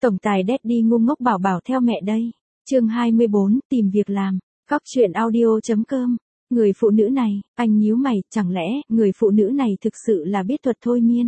Tổng tài Daddy ngu ngốc bảo bảo theo mẹ đây. Chương 24, tìm việc làm. Cóc truyện audio.com. Người phụ nữ này, anh nhíu mày, chẳng lẽ người phụ nữ này thực sự là biết thuật thôi miên?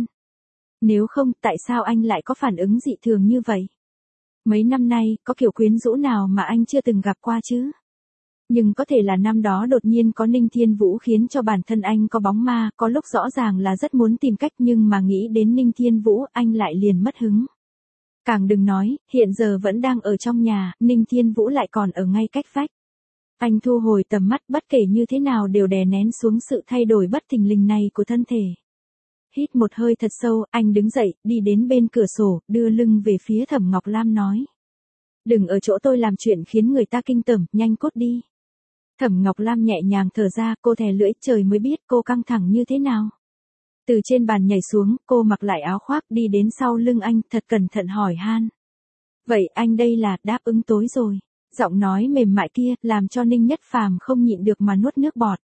Nếu không, tại sao anh lại có phản ứng dị thường như vậy? Mấy năm nay, có kiểu quyến rũ nào mà anh chưa từng gặp qua chứ? Nhưng có thể là năm đó đột nhiên có Ninh Thiên Vũ khiến cho bản thân anh có bóng ma, có lúc rõ ràng là rất muốn tìm cách nhưng mà nghĩ đến Ninh Thiên Vũ anh lại liền mất hứng. Càng đừng nói, hiện giờ vẫn đang ở trong nhà, Ninh Thiên Vũ lại còn ở ngay cách vách. Anh thu hồi tầm mắt bất kể như thế nào đều đè nén xuống sự thay đổi bất thình lình này của thân thể. Hít một hơi thật sâu, anh đứng dậy, đi đến bên cửa sổ, đưa lưng về phía Thẩm Ngọc Lam nói. Đừng ở chỗ tôi làm chuyện khiến người ta kinh tởm, nhanh cút đi. Thẩm Ngọc Lam nhẹ nhàng thở ra, cô thè lưỡi, trời mới biết cô căng thẳng như thế nào. Từ trên bàn nhảy xuống, cô mặc lại áo khoác đi đến sau lưng anh, thật cẩn thận hỏi han. Vậy anh đây là đáp ứng tối rồi. Giọng nói mềm mại kia, làm cho Ninh Nhất Phàm không nhịn được mà nuốt nước bọt.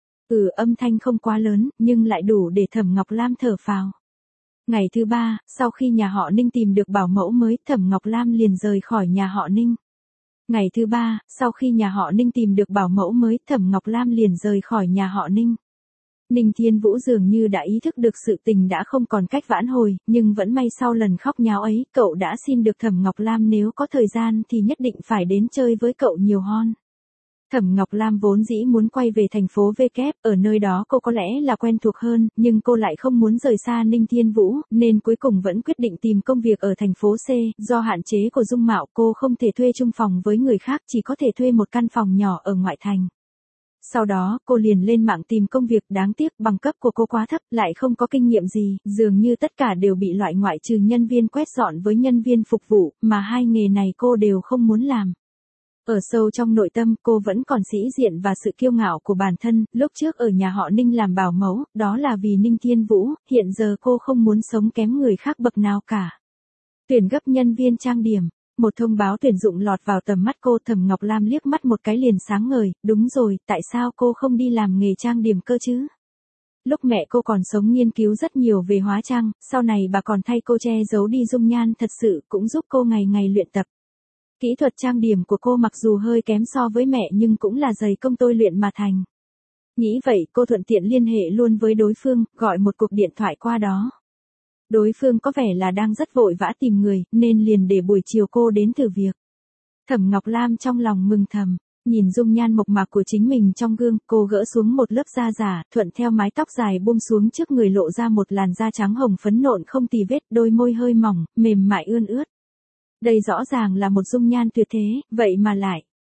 Âm thanh không quá lớn, nhưng lại đủ để Thẩm Ngọc Lam thở phào. Ngày thứ 3, sau khi nhà họ Ninh tìm được bảo mẫu mới, Thẩm Ngọc Lam liền rời khỏi nhà họ Ninh. Ngày thứ 3, sau khi nhà họ Ninh tìm được bảo mẫu mới, Thẩm Ngọc Lam liền rời khỏi nhà họ Ninh. Ninh Thiên Vũ dường như đã ý thức được sự tình đã không còn cách vãn hồi, nhưng vẫn may sau lần khóc nháo ấy, cậu đã xin được Thẩm Ngọc Lam nếu có thời gian thì nhất định phải đến chơi với cậu nhiều hơn. Thẩm Ngọc Lam vốn dĩ muốn quay về thành phố V kép, ở nơi đó cô có lẽ là quen thuộc hơn, nhưng cô lại không muốn rời xa Ninh Thiên Vũ, nên cuối cùng vẫn quyết định tìm công việc ở thành phố C, do hạn chế của dung mạo cô không thể thuê chung phòng với người khác, chỉ có thể thuê một căn phòng nhỏ ở ngoại thành. Sau đó, cô liền lên mạng tìm công việc, đáng tiếc bằng cấp của cô quá thấp, lại không có kinh nghiệm gì, dường như tất cả đều bị loại ngoại trừ nhân viên quét dọn với nhân viên phục vụ, mà hai nghề này cô đều không muốn làm. Ở sâu trong nội tâm, cô vẫn còn sĩ diện và sự kiêu ngạo của bản thân, lúc trước ở nhà họ Ninh làm bảo mẫu, đó là vì Ninh Thiên Vũ, hiện giờ cô không muốn sống kém người khác bậc nào cả. Tuyển gấp nhân viên trang điểm. Một thông báo tuyển dụng lọt vào tầm mắt cô. Thẩm Ngọc Lam liếc mắt một cái liền sáng ngời, đúng rồi, tại sao cô không đi làm nghề trang điểm cơ chứ? Lúc mẹ cô còn sống nghiên cứu rất nhiều về hóa trang, sau này bà còn thay cô che giấu đi dung nhan thật sự, cũng giúp cô ngày ngày luyện tập. Kỹ thuật trang điểm của cô mặc dù hơi kém so với mẹ nhưng cũng là dày công tôi luyện mà thành. Nghĩ vậy, cô thuận tiện liên hệ luôn với đối phương, gọi một cuộc điện thoại qua đó. Đối phương có vẻ là đang rất vội vã tìm người, nên liền để buổi chiều cô đến thử việc. Thẩm Ngọc Lam trong lòng mừng thầm, nhìn dung nhan mộc mạc của chính mình trong gương, cô gỡ xuống một lớp da giả, thuận theo mái tóc dài buông xuống trước người lộ ra một làn da trắng hồng phấn nộn không tì vết, đôi môi hơi mỏng, mềm mại ươn ướt. Đây rõ ràng là một dung nhan tuyệt thế, vậy mà lại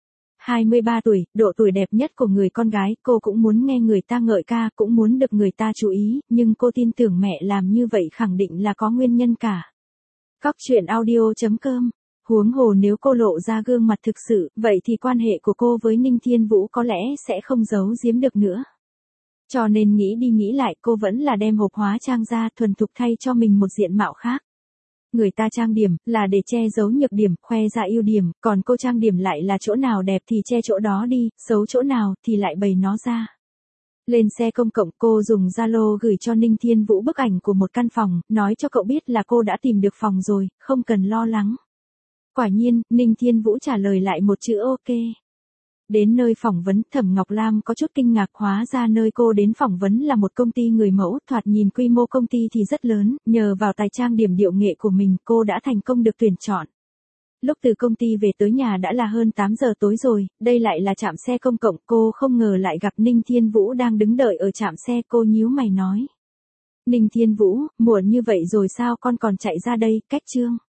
23 tuổi, độ tuổi đẹp nhất của người con gái, cô cũng muốn nghe người ta ngợi ca, cũng muốn được người ta chú ý, nhưng cô tin tưởng mẹ làm như vậy khẳng định là có nguyên nhân cả. Cóc truyện audio.com. Huống hồ nếu cô lộ ra gương mặt thực sự, vậy thì quan hệ của cô với Ninh Thiên Vũ có lẽ sẽ không giấu giếm được nữa. Cho nên nghĩ đi nghĩ lại, cô vẫn là đem hộp hóa trang ra, thuần thục thay cho mình một diện mạo khác. Người ta trang điểm là để che giấu nhược điểm, khoe ra ưu điểm, còn cô trang điểm lại là chỗ nào đẹp thì che chỗ đó đi, xấu chỗ nào thì lại bày nó ra. Lên xe công cộng, cô dùng Zalo gửi cho Ninh Thiên Vũ bức ảnh của một căn phòng, nói cho cậu biết là cô đã tìm được phòng rồi, không cần lo lắng. Quả nhiên, Ninh Thiên Vũ trả lời lại một chữ ok. Đến nơi phỏng vấn, Thẩm Ngọc Lam có chút kinh ngạc, hóa ra nơi cô đến phỏng vấn là một công ty người mẫu, thoạt nhìn quy mô công ty thì rất lớn, nhờ vào tài trang điểm điệu nghệ của mình, cô đã thành công được tuyển chọn. Lúc từ công ty về tới nhà đã là hơn 8 giờ tối rồi, đây lại là trạm xe công cộng, cô không ngờ lại gặp Ninh Thiên Vũ đang đứng đợi ở trạm xe, cô nhíu mày nói. Ninh Thiên Vũ, muộn như vậy rồi sao con còn chạy ra đây, cách chương.